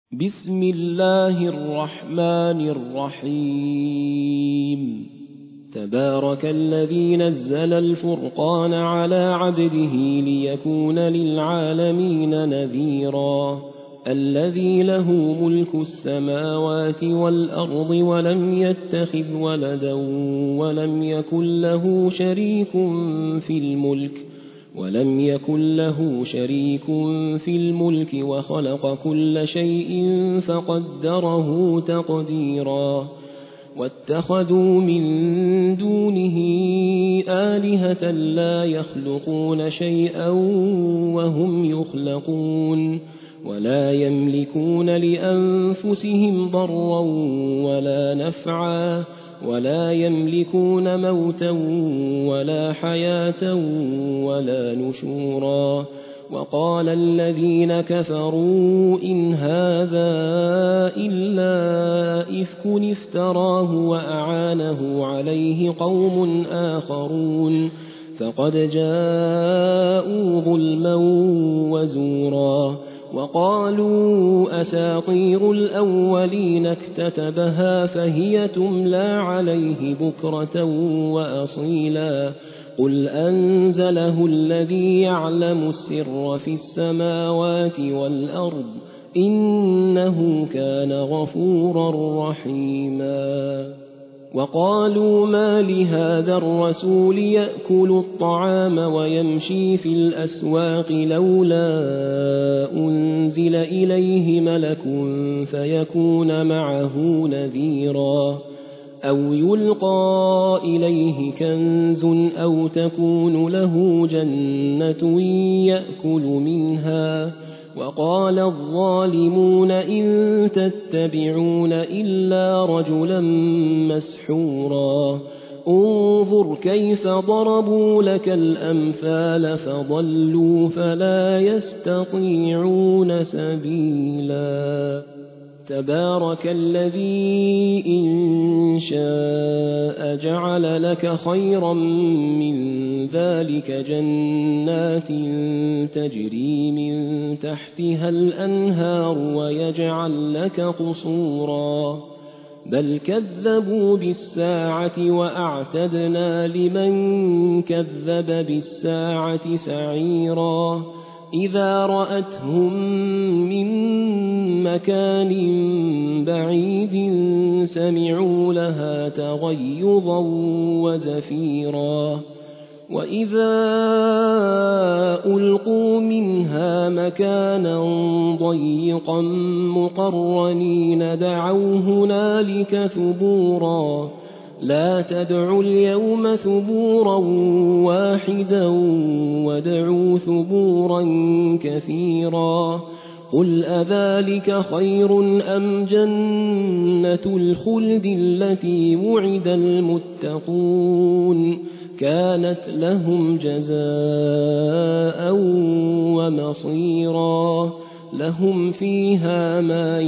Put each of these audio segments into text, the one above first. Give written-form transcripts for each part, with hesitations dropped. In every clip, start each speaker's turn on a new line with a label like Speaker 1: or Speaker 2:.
Speaker 1: بسم الله الرحمن الرحيم تبارك الذي نزل الفرقان على عبده ليكون للعالمين نذيرا الذي له ملك السماوات والأرض ولم يتخذ ولدا ولم يكن له شريك في الملك وخلق كل شيء فقدره تقديرا واتخذوا من دونه آلهة لا يخلقون شيئا وهم يخلقون ولا يملكون لأنفسهم ضرا ولا نفعا ولا يملكون موتا ولا حياة ولا نشورا وقال الذين كفروا إن هذا إلا إفك افتراه وأعانه عليه قوم آخرون فقد جاءوا ظلما وزورا وقالوا أساطير الأولين اكتتبها فهي تملى عليه بكرة وأصيلا قل أنزله الذي يعلم السر في السماوات والأرض إنه كان غفورا رحيما وقالوا ما لهذا الرسول يأكل الطعام ويمشي في الأسواق لولا أنزل إليه ملك فيكون معه نذيرا أو يلقى إليه كنز أو تكون له جنة يأكل منها وقال الظالمون إن تتبعون إلا رجلا مسحورا انظر كيف ضربوا لك الأمثال فضلوا فلا يستطيعون سبيلا تبارك الذي إن شاء جعل لك خيرا من ذلك جنات تجري من تحتها الأنهار ويجعل لك قصورا بل كذبوا بالساعة وأعتدنا لمن كذب بالساعة سعيرا إذا رأتهم من مكان بعيد سمعوا لها تغيظا وزفيرا وإذا ألقوا منها مكانا ضيقا مقرنين دعوا هنالك ثبورا لا تدعوا اليوم ثبورا واحدا وادعوا ثبورا كثيرا قل أذلك خير أم جنة الخلد التي وعد المتقون كانت لهم جزاء ومصيرا لهم فيها ما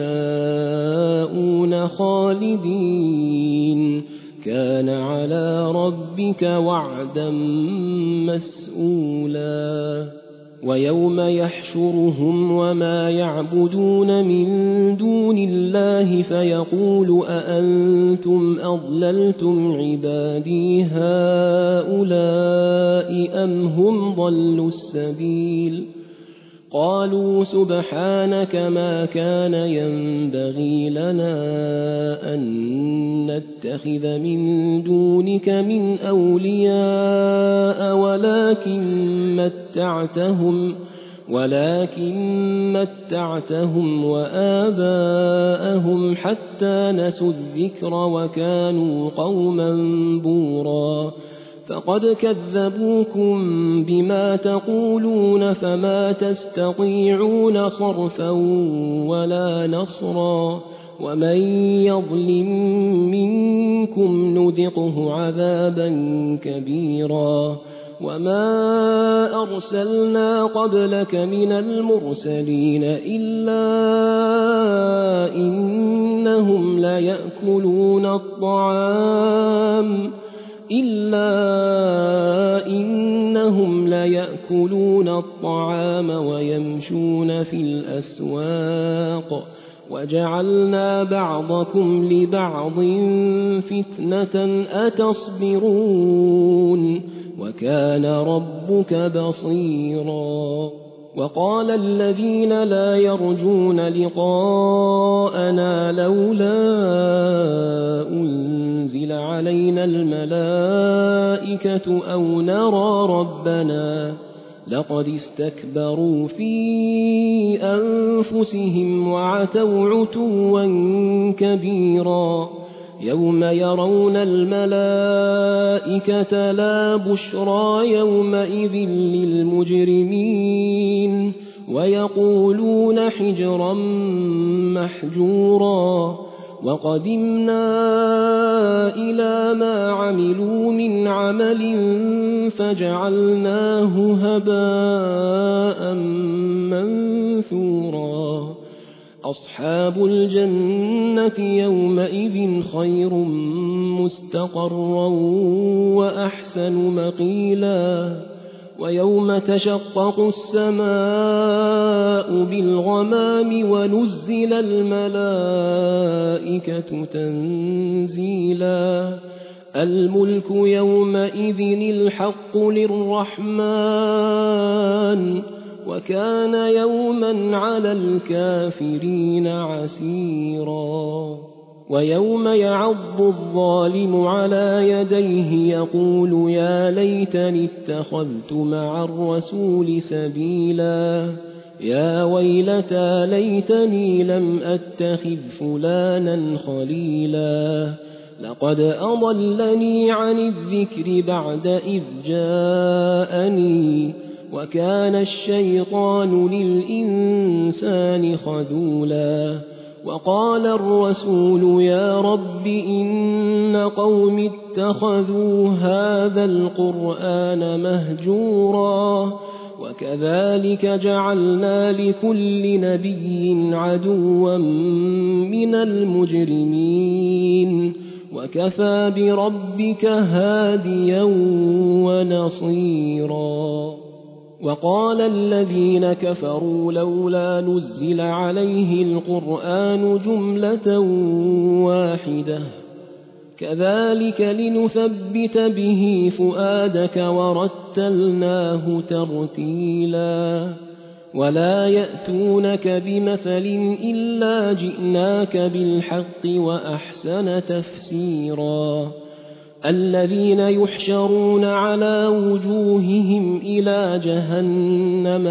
Speaker 1: يشاءون خالدين كان على ربك وعدا مسئولا ويوم يحشرهم وما يعبدون من دون الله فيقول أأنتم أضللتم عبادي هؤلاء أم هم ضلوا السبيل قالوا سبحانك ما كان ينبغي لنا أن نتخذ من دونك من أولياء ولكن متعتهم وآباءهم حتى نسوا الذكر وكانوا قوما بورا فقد كذبوكم بما تقولون فما تستطيعون صرفا ولا نصرا ومن يظلم منكم نذقه عذابا كبيرا وما أرسلنا قبلك من المرسلين إلا إنهم ليأكلون الطعام إنهم ليأكلون الطعام ويمشون في الأسواق وجعلنا بعضكم لبعض فتنة أتصبرون وكان ربك بصيرا وقال الذين لا يرجون لقاءنا لولا أنزل علينا الملائكة أو نرى ربنا لقد استكبروا في أنفسهم وعتوا عتوا كبيرا يوم يرون الملائكة لا بشرى يومئذ للمجرمين ويقولون حجرا محجورا وقدمنا إلى ما عملوا من عمل فجعلناه هباء منثورا أصحاب الجنة يومئذ خير مستقرا وأحسن مقيلا ويوم تشقق السماء بالغمام ونزل الملائكة تنزيلا الملك يومئذ الحق للرحمن وكان يوما على الكافرين عسيرا ويوم يعض الظالم على يديه يقول يا ليتني اتخذت مع الرسول سبيلا يا ويلتى ليتني لم أتخذ فلانا خليلا لقد أضلني عن الذكر بعد إذ جاءني وكان الشيطان للإنسان خذولا وقال الرسول يا رب إن قوم اتخذوا هذا القرآن مهجورا وكذلك جعلنا لكل نبي عدوا من المجرمين وكفى بربك هاديا ونصيرا وقال الذين كفروا لولا نزل عليه القرآن جملة واحدة كذلك لنثبت به فؤادك ورتلناه ترتيلا ولا يأتونك بمثل إلا جئناك بالحق وأحسن تفسيرا الذين يحشرون على وجوههم إلى جهنم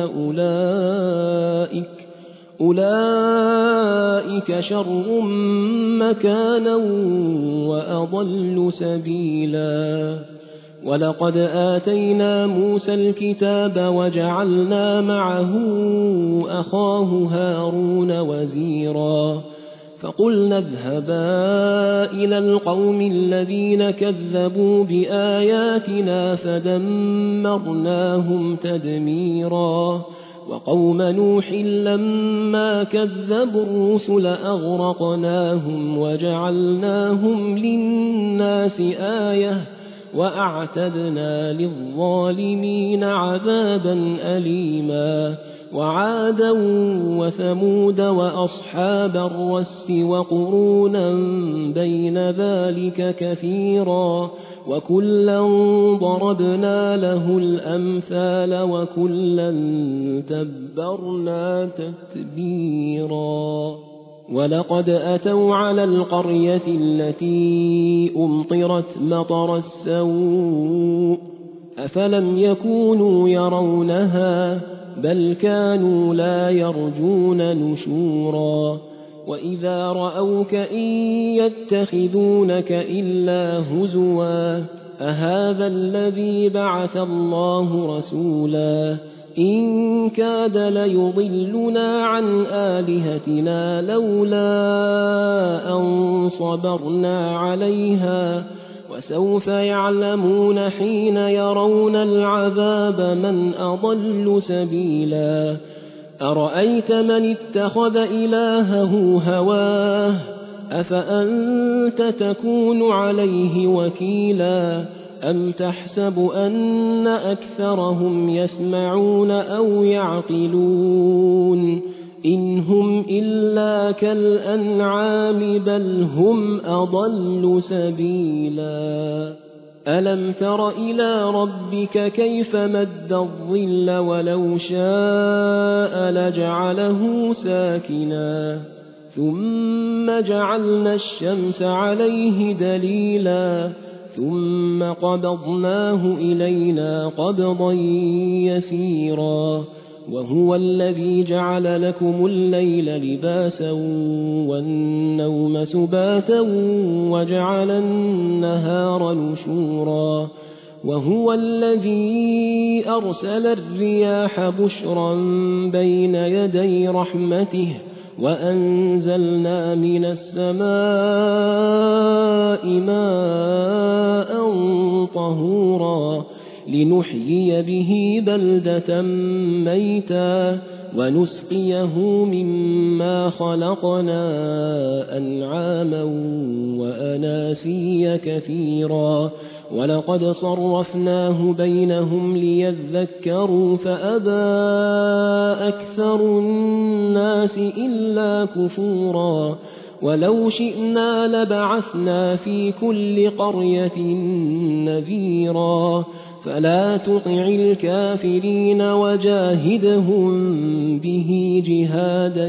Speaker 1: أولئك شر مكانا وأضل سبيلا ولقد آتينا موسى الكتاب وجعلنا معه أخاه هارون وزيرا فقلنا اذهبا إلى القوم الذين كذبوا بآياتنا فدمرناهم تدميرا وقوم نوح لما كذبوا الرسل أغرقناهم وجعلناهم للناس آية وأعتدنا للظالمين عذابا أليما وعادا وثمود وأصحاب الرس وقرونا بين ذلك كثيرا وكلا ضربنا له الأمثال وكلا تبرنا تتبيرا ولقد أتوا على القرية التي أمطرت مطر السوء أفلم يكونوا يرونها بل كانوا لا يرجون نشورا وإذا رأوك إن يتخذونك إلا هزوا أهذا الذي بعث الله رسولا إن كاد ليضلنا عن آلهتنا لولا أن صبرنا عليها وسوف يعلمون حين يرون العذاب من أضل سبيلا أرأيت من اتخذ إلهه هواه أفأنت تكون عليه وكيلا أم تحسب أن أكثرهم يسمعون أو يعقلون إن هم إلا كالأنعام بل هم أضل سبيلا ألم تر إلى ربك كيف مد الظل ولو شاء لجعله ساكنا ثم جعلنا الشمس عليه دليلا ثم قبضناه إلينا قبضا يسيرا وهو الذي جعل لكم الليل لباسا والنوم سباتا وجعل النهار نشورا وهو الذي أرسل الرياح بشرا بين يدي رحمته وأنزلنا من السماء ماء طهورا لنحيي به بلدة ميتا ونسقيه مما خلقنا أنعاما وأناسيا كثيرا ولقد صرفناه بينهم ليذكروا فأبى أكثر الناس إلا كفورا ولو شئنا لبعثنا في كل قرية نذيرا فلا تطع الكافرين وجاهدهم به جهادا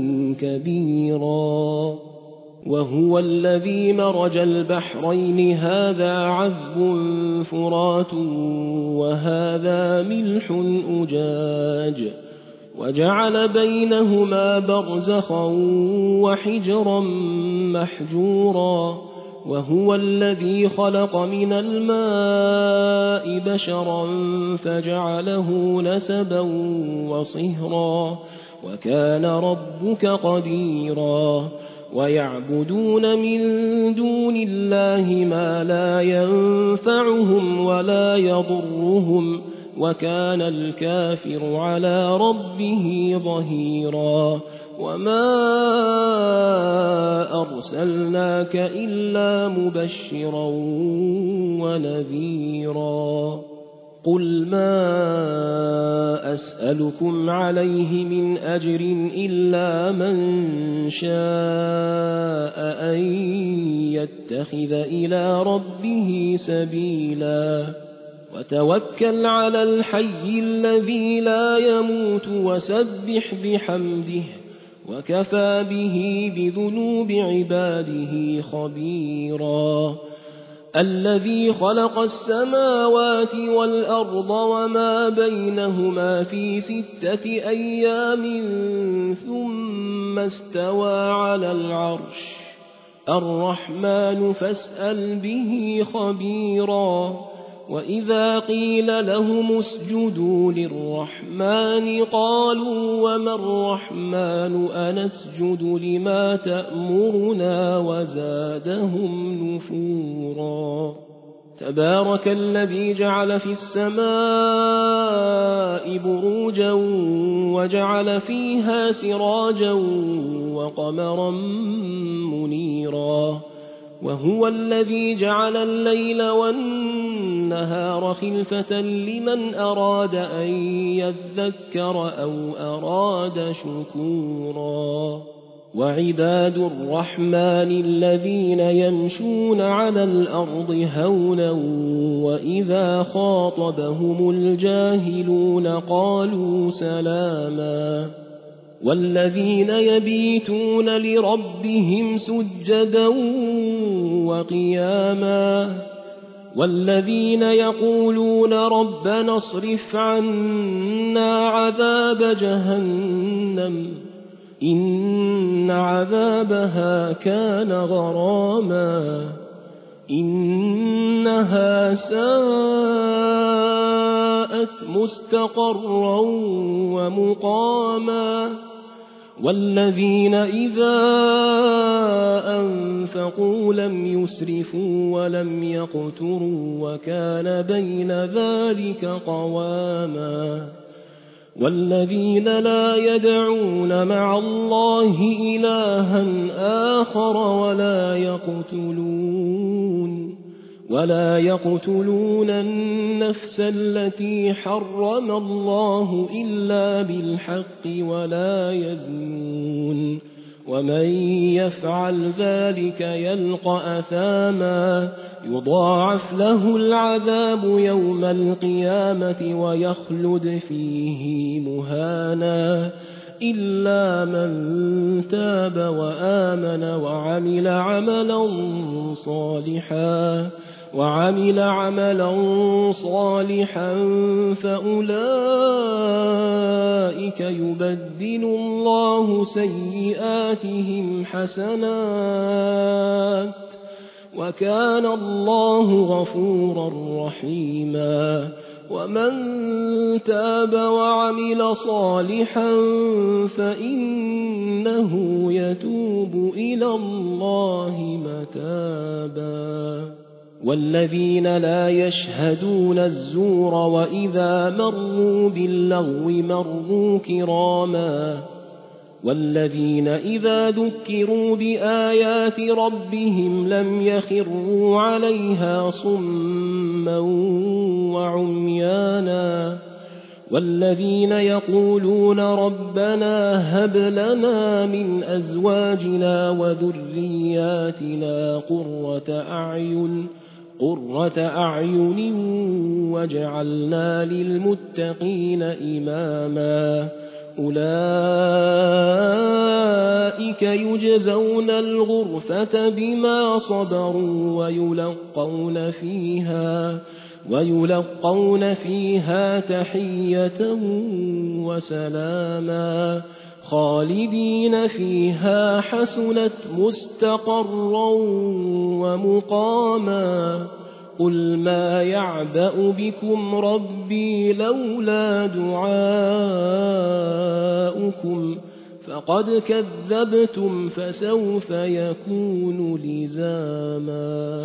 Speaker 1: كبيرا وهو الذي مرج البحرين هذا عذب فرات وهذا ملح أجاج وجعل بينهما برزخا وحجرا محجورا وهو الذي خلق من الماء بشرا فجعله نسبا وصهرا وكان ربك قديرا ويعبدون من دون الله ما لا ينفعهم ولا يضرهم وكان الكافر على ربه ظهيرا وما أرسلناك إلا مبشرا ونذيرا قل ما أسألكم عليه من أجر إلا من شاء أن يتخذ إلى ربه سبيلا وتوكل على الحي الذي لا يموت وسبح بحمده وكفى به بذنوب عباده خبيرا الذي خلق السماوات والأرض وما بينهما في 6 أيام ثم استوى على العرش الرحمن فاسأل به خبيرا وإذا قيل لهم اسجدوا للرحمن قالوا وما الرحمن أنسجد لما تأمرنا وزادهم نفورا تبارك الذي جعل في السماء بروجا وجعل فيها سراجا وقمرا منيرا وهو الذي جعل الليل والنهار خلفة لمن أراد أن يذكر أو أراد شكورا وعباد الرحمن الذين يمشون على الأرض هونا وإذا خاطبهم الجاهلون قالوا سلاما والذين يبيتون لربهم سجدا وقياما والذين يقولون ربنا اصرف عنا عذاب جهنم إن عذابها كان غراما إنها ساءت مستقرا ومقاما والذين إذا أنفقوا لم يسرفوا ولم يقتروا وكان بين ذلك قواما والذين لا يدعون مع الله إلها آخر ولا يقتلون النفس التي حرم الله إلا بالحق ولا يزنون ومن يفعل ذلك يلقى أثاما يضاعف له العذاب يوم القيامة ويخلد فيه مهانا إلا من تاب وآمن وعمل عملا صالحا فأولئك يبدل الله سيئاتهم حسنات وكان الله غفورا رحيما ومن تاب وعمل صالحا فإنه يتوب إلى الله متابا والذين لا يشهدون الزور وإذا مروا باللغو مروا كراما والذين إذا ذكروا بآيات ربهم لم يخروا عليها صما وعميانا والذين يقولون ربنا هب لنا من أزواجنا وذرياتنا قرة أعين واجعلنا للمتقين إماما أولئك يجزون الغرفة بما صبروا ويلقون فيها تحية وسلاما خالدين فيها حسنت مستقرا ومقاما قل ما يعبأ بكم ربي لولا دعاؤكم فقد كذبتم فسوف يكون لزاما